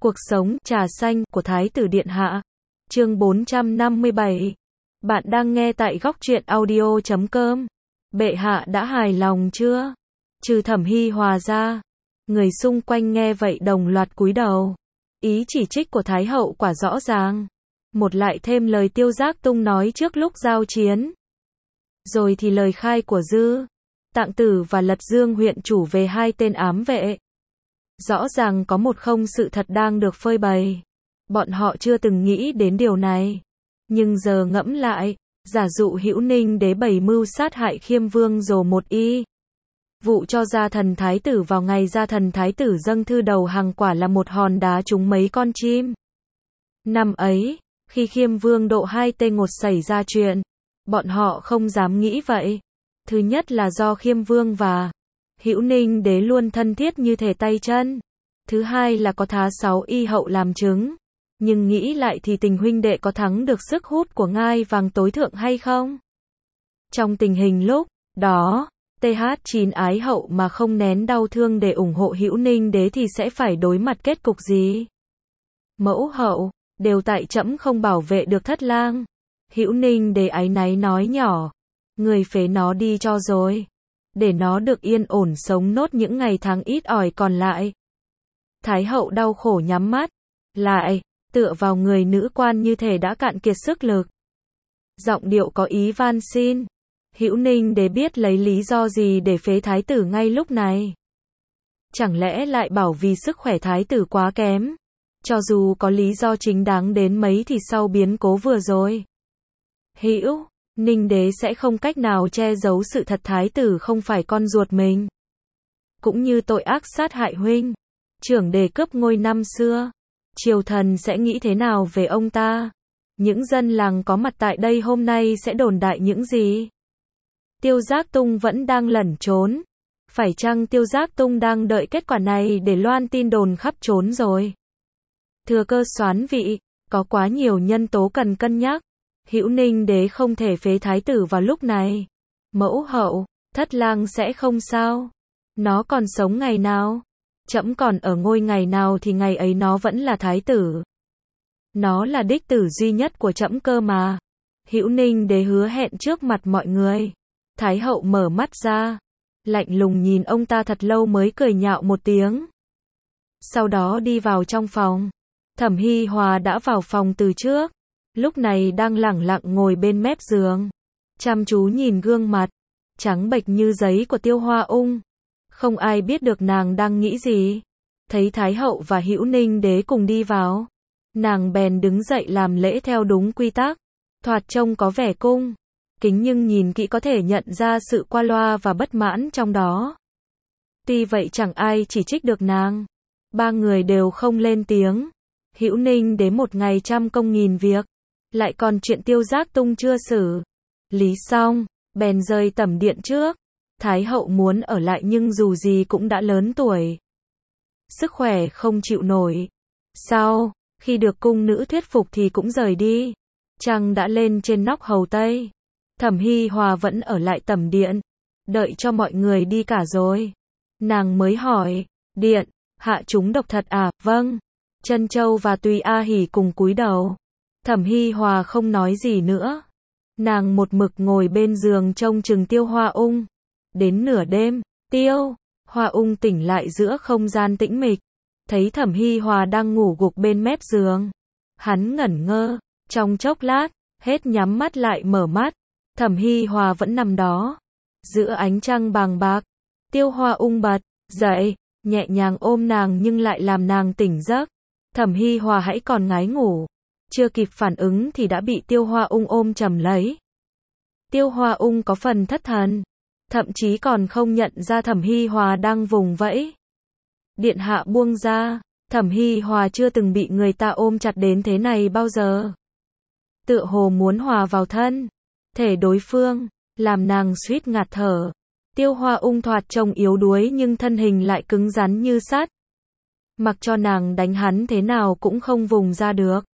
Cuộc sống trà xanh của Thái tử Điện Hạ. Chương 457. Bạn đang nghe tại góc truyện audio.com. Bệ hạ đã hài lòng chưa? Trừ Thẩm Hi Hòa ra, người xung quanh nghe vậy đồng loạt cúi đầu. Ý chỉ trích của Thái hậu quả rõ ràng. Một lại thêm lời Tiêu Giác Tung nói trước lúc giao chiến. Rồi thì lời khai của Dư Tạng Tử và Lật Dương huyện chủ về hai tên ám vệ. Rõ ràng có một không sự thật đang được phơi bày. Bọn họ chưa từng nghĩ đến điều này. Nhưng giờ ngẫm lại, giả dụ Hữu Ninh đế bày mưu sát hại Khiêm Vương Dồ một y. Vụ cho gia thần thái tử vào ngày gia thần thái tử dâng thư đầu hàng quả là một hòn đá trúng mấy con chim. Năm ấy, khi Khiêm Vương độ hai tên ngột xảy ra chuyện, bọn họ không dám nghĩ vậy. Thứ nhất là do Khiêm Vương và Hữu Ninh đế luôn thân thiết như thể tay chân. Thứ hai là có Thá Sáu y hậu làm chứng. Nhưng nghĩ lại thì tình huynh đệ có thắng được sức hút của ngai vàng tối thượng hay không? Trong tình hình lúc đó, TH9 ái hậu mà không nén đau thương để ủng hộ Hữu Ninh đế thì sẽ phải đối mặt kết cục gì? Mẫu hậu, đều tại trẫm không bảo vệ được thất lang. Hữu Ninh đế áy náy nói nhỏ, người phế nó đi cho rồi, để nó được yên ổn sống nốt những ngày tháng ít ỏi còn lại. Thái hậu đau khổ nhắm mắt lại, tựa vào người nữ quan như thể đã cạn kiệt sức lực. Giọng điệu có ý van xin. Hữu Ninh đế biết lấy lý do gì để phế thái tử ngay lúc này? Chẳng lẽ lại bảo vì sức khỏe thái tử quá kém? Cho dù có lý do chính đáng đến mấy thì sau biến cố vừa rồi, Hữu Ninh đế sẽ không cách nào che giấu sự thật thái tử không phải con ruột mình. Cũng như tội ác sát hại huynh trưởng để cướp ngôi năm xưa. Triều thần sẽ nghĩ thế nào về ông ta? Những dân làng có mặt tại đây hôm nay sẽ đồn đại những gì? Tiêu Giác Tung vẫn đang lẩn trốn. Phải chăng Tiêu Giác Tung đang đợi kết quả này để loan tin đồn khắp trốn rồi? Thừa cơ soán vị, có quá nhiều nhân tố cần cân nhắc. Hữu Ninh đế không thể phế thái tử vào lúc này. Mẫu hậu, thất lang sẽ không sao. Nó còn sống ngày nào? Trẫm còn ở ngôi ngày nào thì ngày ấy nó vẫn là thái tử. Nó là đích tử duy nhất của trẫm cơ mà. Hữu Ninh đế hứa hẹn trước mặt mọi người. Thái hậu mở mắt ra, lạnh lùng nhìn ông ta thật lâu mới cười nhạo một tiếng. Sau đó đi vào trong phòng. Thẩm Hi Hòa đã vào phòng từ trước. Lúc này đang lẳng lặng ngồi bên mép giường, chăm chú nhìn gương mặt trắng bệch như giấy của Tiêu Hoa Ung. Không ai biết được nàng đang nghĩ gì. Thấy Thái hậu và Hữu Ninh đế cùng đi vào, nàng bèn đứng dậy làm lễ theo đúng quy tắc. Thoạt trông có vẻ cung kính nhưng nhìn kỹ có thể nhận ra sự qua loa và bất mãn trong đó. Tuy vậy chẳng ai chỉ trích được nàng. Ba người đều không lên tiếng. Hữu Ninh đế một ngày trăm công nghìn việc, lại còn chuyện Tiêu Giác Tung chưa xử lý xong, bèn rời tẩm điện trước. Thái hậu muốn ở lại nhưng dù gì cũng đã lớn tuổi, sức khỏe không chịu nổi. Sau khi được cung nữ thuyết phục thì cũng rời đi. Trăng đã lên trên nóc hầu tây. Thẩm Hi Hòa vẫn ở lại tẩm điện, đợi cho mọi người đi cả rồi, nàng mới hỏi, điện hạ chúng độc thật à? Vâng. Trân Châu và Tùy A Hỉ cùng cúi đầu. Thẩm Hi Hòa không nói gì nữa. Nàng một mực ngồi bên giường trông chừng Tiêu Hoa Ung. Đến nửa đêm, Tiêu Hoa Ung tỉnh lại giữa không gian tĩnh mịch, thấy Thẩm Hi Hòa đang ngủ gục bên mép giường. Hắn ngẩn ngơ, trong chốc lát, hết nhắm mắt lại mở mắt. Thẩm Hi Hòa vẫn nằm đó, giữa ánh trăng bàng bạc. Tiêu Hoa Ung bật dậy, nhẹ nhàng ôm nàng nhưng lại làm nàng tỉnh giấc. Thẩm Hi Hòa hãy còn ngái ngủ, chưa kịp phản ứng thì đã bị Tiêu Hoa Ung ôm chầm lấy. Tiêu Hoa Ung có phần thất thần, thậm chí còn không nhận ra Thẩm Hi Hòa đang vùng vẫy. Điện hạ buông ra. Thẩm Hi Hòa chưa từng bị người ta ôm chặt đến thế này bao giờ. Tựa hồ muốn hòa vào thân thể đối phương, làm nàng suýt ngạt thở. Tiêu Hoa Ung thoạt trông yếu đuối nhưng thân hình lại cứng rắn như sắt. Mặc cho nàng đánh hắn thế nào cũng không vùng ra được,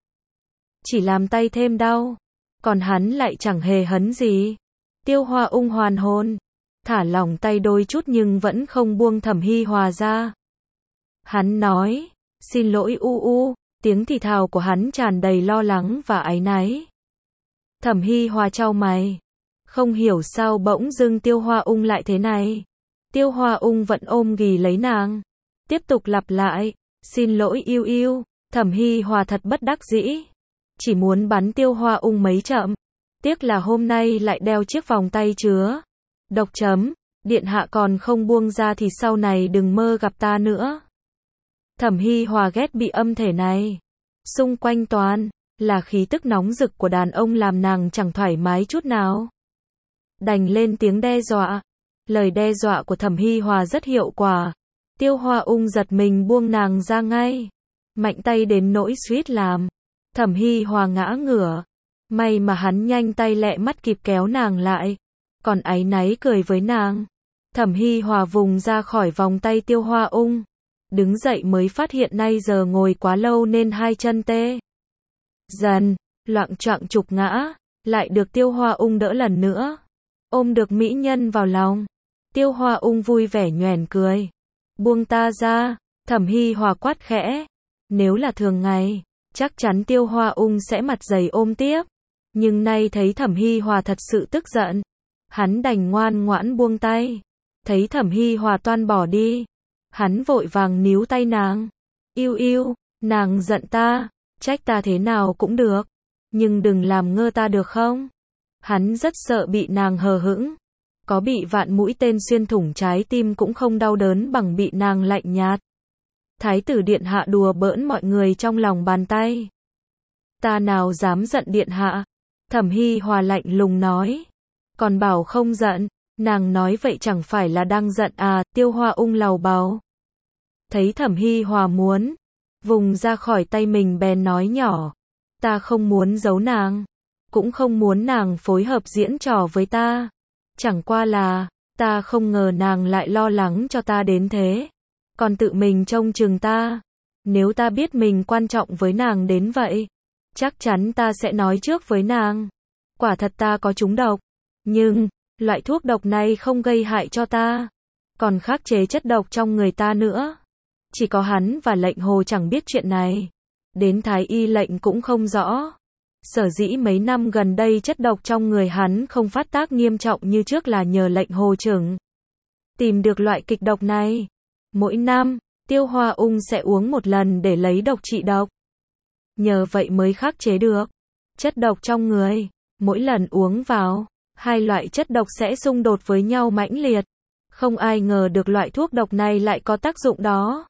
chỉ làm tay thêm đau. Còn hắn lại chẳng hề hấn gì. Tiêu Hoa Ung hoàn hồn, thả lỏng tay đôi chút nhưng vẫn không buông Thẩm Hi Hòa ra. Hắn nói, Xin lỗi tiếng thì thào của hắn tràn đầy lo lắng và áy náy. Thẩm Hy Hòa chau mày. Không hiểu sao bỗng dưng Tiêu Hoa Ung lại thế này. Tiêu Hoa Ung vẫn ôm ghì lấy nàng. Tiếp tục lặp lại. Xin lỗi yêu. Thẩm Hy Hòa thật bất đắc dĩ. Chỉ muốn bắn Tiêu Hoa Ung mấy chậm. Tiếc là hôm nay lại đeo chiếc vòng tay chứa độc chấm. Điện hạ còn không buông ra thì sau này đừng mơ gặp ta nữa. Thẩm Hy Hòa ghét bị âm thể này. Xung quanh toàn là khí tức nóng rực của đàn ông làm nàng chẳng thoải mái chút nào. Đành lên tiếng đe dọa. Lời đe dọa của Thẩm Hy Hòa rất hiệu quả. Tiêu Hoa Ung giật mình buông nàng ra ngay. Mạnh tay đến nỗi suýt làm Thẩm Hy Hòa ngã ngửa. May mà hắn nhanh tay lẹ mắt kịp kéo nàng lại. Còn áy náy cười với nàng. Thẩm Hy Hòa vùng ra khỏi vòng tay Tiêu Hoa Ung. Đứng dậy mới phát hiện nay giờ ngồi quá lâu nên hai chân tê dần, loạng choạng trục ngã. Lại được Tiêu Hoa Ung đỡ lần nữa. Ôm được mỹ nhân vào lòng. Tiêu Hoa Ung vui vẻ nhoẻn cười. Buông ta ra. Thẩm Hy Hòa quát khẽ. Nếu là thường ngày, chắc chắn Tiêu Hoa Ung sẽ mặt dày ôm tiếp. Nhưng nay thấy Thẩm Hy Hòa thật sự tức giận. Hắn đành ngoan ngoãn buông tay. Thấy Thẩm Hy Hòa toan bỏ đi. Hắn vội vàng níu tay nàng. Yêu, nàng giận ta. Trách ta thế nào cũng được. Nhưng đừng làm ngơ ta được không? Hắn rất sợ bị nàng hờ hững. Có bị vạn mũi tên xuyên thủng trái tim cũng không đau đớn bằng bị nàng lạnh nhạt. Thái tử điện hạ đùa bỡn mọi người trong lòng bàn tay. Ta nào dám giận điện hạ. Thẩm Hy Hòa lạnh lùng nói. Còn bảo không giận. Nàng nói vậy chẳng phải là đang giận à? Tiêu Hoa Ung lầu bầu. Thấy Thẩm Hy Hòa muốn vùng ra khỏi tay mình bèn nói nhỏ. Ta không muốn giấu nàng. Cũng không muốn nàng phối hợp diễn trò với ta. Chẳng qua là ta không ngờ nàng lại lo lắng cho ta đến thế. Còn tự mình trông chừng ta. Nếu ta biết mình quan trọng với nàng đến vậy, chắc chắn ta sẽ nói trước với nàng. Quả thật ta có trúng độc. Nhưng loại thuốc độc này không gây hại cho ta. Còn khắc chế chất độc trong người ta nữa. Chỉ có hắn và lệnh hồ chẳng biết chuyện này. Đến thái y lệnh cũng không rõ. Sở dĩ mấy năm gần đây chất độc trong người hắn không phát tác nghiêm trọng như trước là nhờ lệnh hồ trưởng tìm được loại kịch độc này. Mỗi năm, Tiêu Hoa Ung sẽ uống một lần để lấy độc trị độc. Nhờ vậy mới khắc chế được chất độc trong người. Mỗi lần uống vào, hai loại chất độc sẽ xung đột với nhau mãnh liệt. Không ai ngờ được loại thuốc độc này lại có tác dụng đó.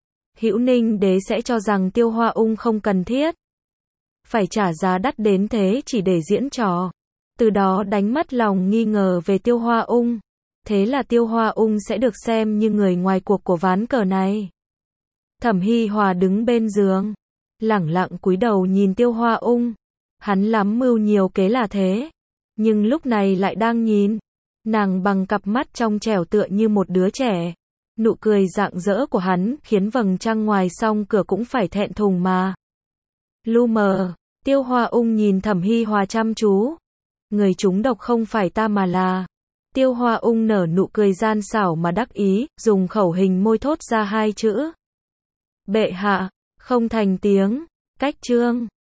Hữu Ninh Đế sẽ cho rằng Tiêu Hoa Ung không cần thiết phải trả giá đắt đến thế chỉ để diễn trò. Từ đó đánh mất lòng nghi ngờ về Tiêu Hoa Ung. Thế là Tiêu Hoa Ung sẽ được xem như người ngoài cuộc của ván cờ này. Thẩm Hy Hòa đứng bên giường, lẳng lặng cúi đầu nhìn Tiêu Hoa Ung. Hắn lắm mưu nhiều kế là thế. Nhưng lúc này lại đang nhìn nàng bằng cặp mắt trong trẻo tựa như một đứa trẻ. Nụ cười rạng rỡ của hắn khiến vầng trăng ngoài song cửa cũng phải thẹn thùng mà lu mờ. Tiêu Hoa Ung nhìn Thẩm Hy Hòa chăm chú. Người trúng độc không phải ta mà là. Tiêu Hoa Ung nở nụ cười gian xảo mà đắc ý, dùng khẩu hình môi thốt ra hai chữ. Bệ hạ, không thành tiếng. Cách chương